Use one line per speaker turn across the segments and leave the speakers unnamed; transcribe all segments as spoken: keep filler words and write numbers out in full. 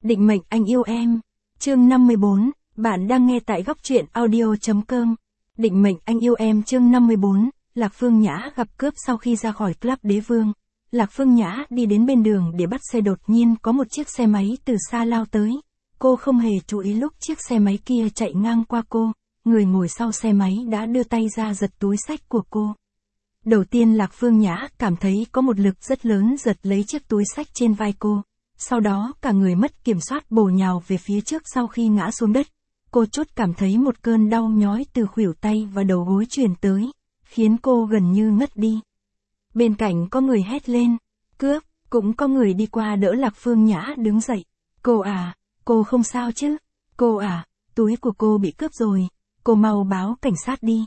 Định mệnh anh yêu em. Chương năm mươi bốn, bạn đang nghe tại góc truyện audio.com. Định mệnh anh yêu em chương năm mươi bốn, Lạc Phương Nhã gặp cướp sau khi ra khỏi club Đế Vương. Lạc Phương Nhã đi đến bên đường để bắt xe, đột nhiên có một chiếc xe máy từ xa lao tới. Cô không hề chú ý lúc chiếc xe máy kia chạy ngang qua cô, người ngồi sau xe máy đã đưa tay ra giật túi xách của cô. Đầu tiên Lạc Phương Nhã cảm thấy có một lực rất lớn giật lấy chiếc túi xách trên vai cô. Sau đó cả người mất kiểm soát bổ nhào về phía trước. Sau khi ngã xuống đất, cô chốt cảm thấy một cơn đau nhói từ khuỷu tay và đầu gối truyền tới, khiến cô gần như ngất đi. Bên cạnh có người hét lên, cướp, cũng có người đi qua đỡ Lạc Phương Nhã đứng dậy. Cô à, cô không sao chứ? Cô à, túi của cô bị cướp rồi, cô mau báo cảnh sát đi.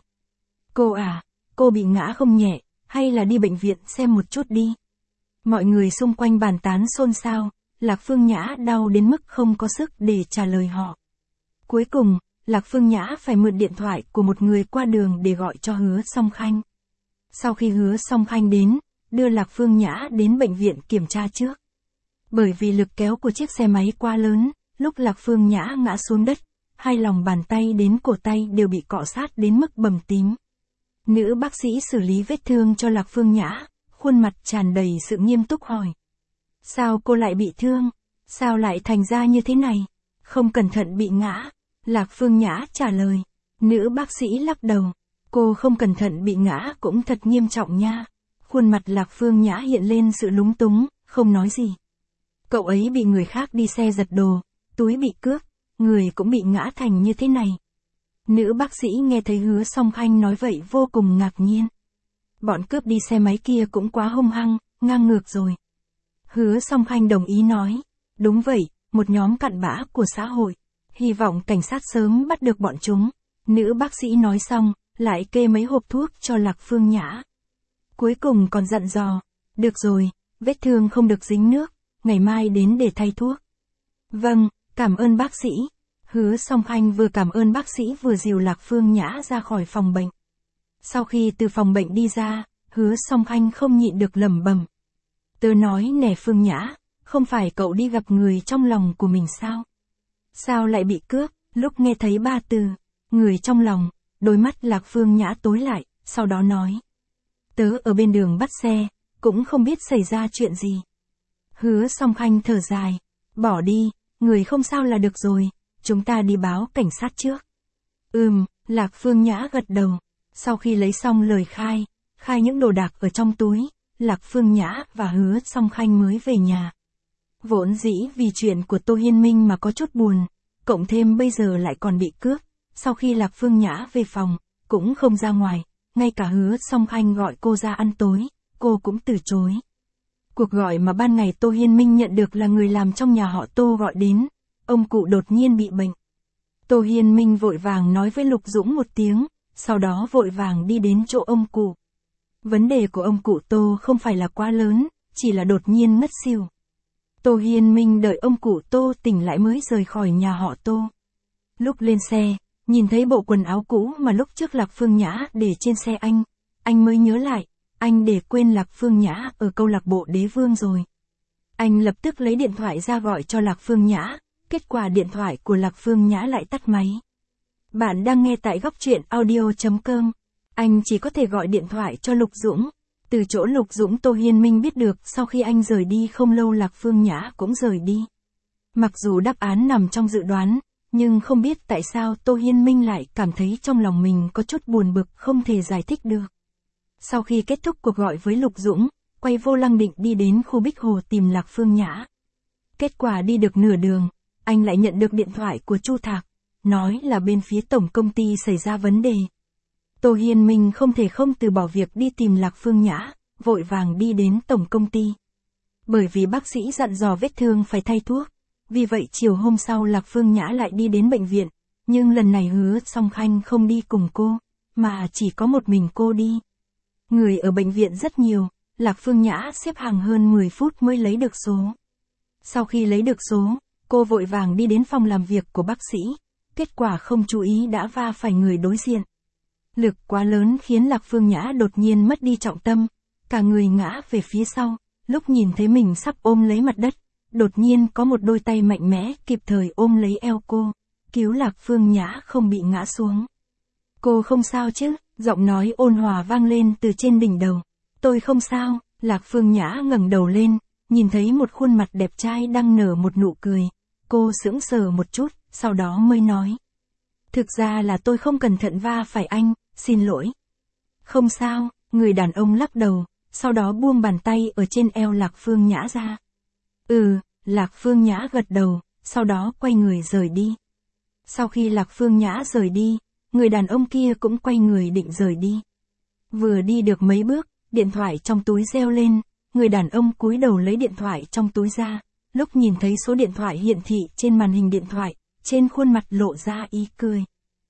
Cô à, cô bị ngã không nhẹ, hay là đi bệnh viện xem một chút đi. Mọi người xung quanh bàn tán xôn xao. Lạc Phương Nhã đau đến mức không có sức để trả lời họ. Cuối cùng, Lạc Phương Nhã phải mượn điện thoại của một người qua đường để gọi cho Hứa Song Khanh. Sau khi Hứa Song Khanh đến, đưa Lạc Phương Nhã đến bệnh viện kiểm tra trước. Bởi vì lực kéo của chiếc xe máy quá lớn, lúc Lạc Phương Nhã ngã xuống đất, hai lòng bàn tay đến cổ tay đều bị cọ sát đến mức bầm tím. Nữ bác sĩ xử lý vết thương cho Lạc Phương Nhã, khuôn mặt tràn đầy sự nghiêm túc hỏi. Sao cô lại bị thương? Sao lại thành ra như thế này? Không cẩn thận bị ngã. Lạc Phương Nhã trả lời. Nữ bác sĩ lắc đầu. Cô không cẩn thận bị ngã cũng thật nghiêm trọng nha. Khuôn mặt Lạc Phương Nhã hiện lên sự lúng túng, không nói gì. Cậu ấy bị người khác đi xe giật đồ, túi bị cướp, người cũng bị ngã thành như thế này. Nữ bác sĩ nghe thấy Hứa Song Khanh nói vậy vô cùng ngạc nhiên. Bọn cướp đi xe máy kia cũng quá hung hăng, ngang ngược rồi. Hứa Song Khanh đồng ý nói, đúng vậy, một nhóm cặn bã của xã hội, hy vọng cảnh sát sớm bắt được bọn chúng. Nữ bác sĩ nói xong, lại kê mấy hộp thuốc cho Lạc Phương Nhã. Cuối cùng còn dặn dò, được rồi, vết thương không được dính nước, ngày mai đến để thay thuốc. Vâng, cảm ơn bác sĩ. Hứa Song Khanh vừa cảm ơn bác sĩ vừa dìu Lạc Phương Nhã ra khỏi phòng bệnh. Sau khi từ phòng bệnh đi ra, Hứa Song Khanh không nhịn được lẩm bẩm. Tớ nói nè Phương Nhã, không phải cậu đi gặp người trong lòng của mình sao? Sao lại bị cướp? Lúc nghe thấy ba từ, người trong lòng, đôi mắt Lạc Phương Nhã tối lại, sau đó nói. Tớ ở bên đường bắt xe, cũng không biết xảy ra chuyện gì. Hứa Song Khanh thở dài, bỏ đi, người không sao là được rồi, chúng ta đi báo cảnh sát trước. Ừm, Lạc Phương Nhã gật đầu, sau khi lấy xong lời khai, khai những đồ đạc ở trong túi. Lạc Phương Nhã và Hứa Song Khanh mới về nhà. Vốn dĩ vì chuyện của Tô Hiên Minh mà có chút buồn, cộng thêm bây giờ lại còn bị cướp. Sau khi Lạc Phương Nhã về phòng, cũng không ra ngoài, ngay cả Hứa Song Khanh gọi cô ra ăn tối, cô cũng từ chối. Cuộc gọi mà ban ngày Tô Hiên Minh nhận được là người làm trong nhà họ Tô gọi đến, ông cụ đột nhiên bị bệnh. Tô Hiên Minh vội vàng nói với Lục Dũng một tiếng, sau đó vội vàng đi đến chỗ ông cụ. Vấn đề của ông cụ Tô không phải là quá lớn, chỉ là đột nhiên ngất xỉu. Tô Hiên Minh đợi ông cụ Tô tỉnh lại mới rời khỏi nhà họ Tô. Lúc lên xe, nhìn thấy bộ quần áo cũ mà lúc trước Lạc Phương Nhã để trên xe anh, anh mới nhớ lại, anh để quên Lạc Phương Nhã ở câu lạc bộ Đế Vương rồi. Anh lập tức lấy điện thoại ra gọi cho Lạc Phương Nhã, kết quả điện thoại của Lạc Phương Nhã lại tắt máy. Bạn đang nghe tại góc truyện audio.com. Anh chỉ có thể gọi điện thoại cho Lục Dũng. Từ chỗ Lục Dũng Tô Hiên Minh biết được sau khi anh rời đi không lâu Lạc Phương Nhã cũng rời đi. Mặc dù đáp án nằm trong dự đoán, nhưng không biết tại sao Tô Hiên Minh lại cảm thấy trong lòng mình có chút buồn bực không thể giải thích được. Sau khi kết thúc cuộc gọi với Lục Dũng, quay vô lăng định đi đến khu Bích Hồ tìm Lạc Phương Nhã. Kết quả đi được nửa đường, anh lại nhận được điện thoại của Chu Thạc, nói là bên phía tổng công ty xảy ra vấn đề. Tô Hiên Minh không thể không từ bỏ việc đi tìm Lạc Phương Nhã, vội vàng đi đến tổng công ty. Bởi vì bác sĩ dặn dò vết thương phải thay thuốc, vì vậy chiều hôm sau Lạc Phương Nhã lại đi đến bệnh viện, nhưng lần này Hứa Song Khanh không đi cùng cô, mà chỉ có một mình cô đi. Người ở bệnh viện rất nhiều, Lạc Phương Nhã xếp hàng hơn mười phút mới lấy được số. Sau khi lấy được số, cô vội vàng đi đến phòng làm việc của bác sĩ, kết quả không chú ý đã va phải người đối diện. Lực quá lớn khiến Lạc Phương Nhã đột nhiên mất đi trọng tâm, cả người ngã về phía sau, lúc nhìn thấy mình sắp ôm lấy mặt đất, đột nhiên có một đôi tay mạnh mẽ kịp thời ôm lấy eo cô, cứu Lạc Phương Nhã không bị ngã xuống. Cô không sao chứ? Giọng nói ôn hòa vang lên từ trên đỉnh đầu. Tôi không sao. Lạc Phương Nhã ngẩng đầu lên, nhìn thấy một khuôn mặt đẹp trai đang nở một nụ cười. Cô sững sờ một chút, sau đó mới nói. Thực ra là tôi không cẩn thận va phải anh, xin lỗi. Không sao, người đàn ông lắc đầu, sau đó buông bàn tay ở trên eo Lạc Phương Nhã ra. Ừ, Lạc Phương Nhã gật đầu, sau đó quay người rời đi. Sau khi Lạc Phương Nhã rời đi, người đàn ông kia cũng quay người định rời đi. Vừa đi được mấy bước, điện thoại trong túi reo lên, người đàn ông cúi đầu lấy điện thoại trong túi ra, lúc nhìn thấy số điện thoại hiển thị trên màn hình điện thoại, trên khuôn mặt lộ ra ý cười.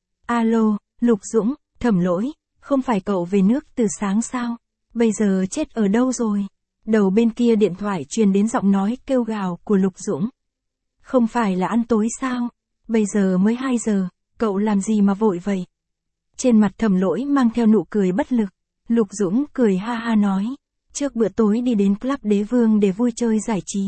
Alo, Lục Dũng, Thẩm Lỗi, không phải cậu về nước từ sáng sao? Bây giờ chết ở đâu rồi? Đầu bên kia điện thoại truyền đến giọng nói kêu gào của Lục Dũng. Không phải là ăn tối sao? Bây giờ mới hai giờ, cậu làm gì mà vội vậy? Trên mặt Thẩm Lỗi mang theo nụ cười bất lực, Lục Dũng cười ha ha nói, trước bữa tối đi đến club Đế Vương để vui chơi giải trí.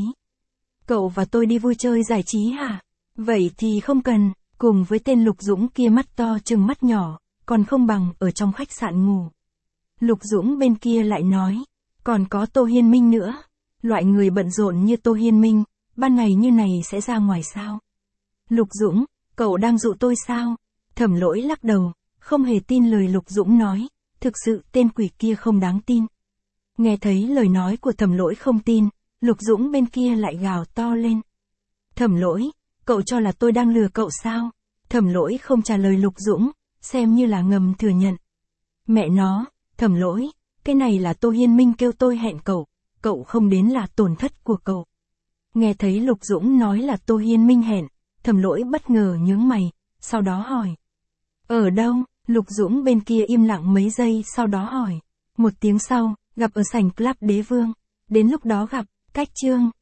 Cậu và tôi đi vui chơi giải trí hả? Vậy thì không cần, cùng với tên Lục Dũng kia mắt to trừng mắt nhỏ, còn không bằng ở trong khách sạn ngủ. Lục Dũng bên kia lại nói, còn có Tô Hiên Minh nữa, loại người bận rộn như Tô Hiên Minh, ban ngày như này sẽ ra ngoài sao? Lục Dũng, cậu đang dụ tôi sao? Thẩm Lỗi lắc đầu, không hề tin lời Lục Dũng nói, thực sự tên quỷ kia không đáng tin. Nghe thấy lời nói của Thẩm Lỗi không tin, Lục Dũng bên kia lại gào to lên. Thẩm Lỗi, cậu cho là tôi đang lừa cậu sao? Thẩm Lỗi không trả lời Lục Dũng, xem như là ngầm thừa nhận. Mẹ nó, Thẩm Lỗi, cái này là Tô Hiên Minh kêu tôi hẹn cậu, cậu không đến là tổn thất của cậu. Nghe thấy Lục Dũng nói là Tô Hiên Minh hẹn, Thẩm Lỗi bất ngờ nhướng mày, sau đó hỏi. Ở đâu? Lục Dũng bên kia im lặng mấy giây sau đó hỏi. Một tiếng sau, gặp ở sảnh club Đế Vương. Đến lúc đó gặp, cách Trương.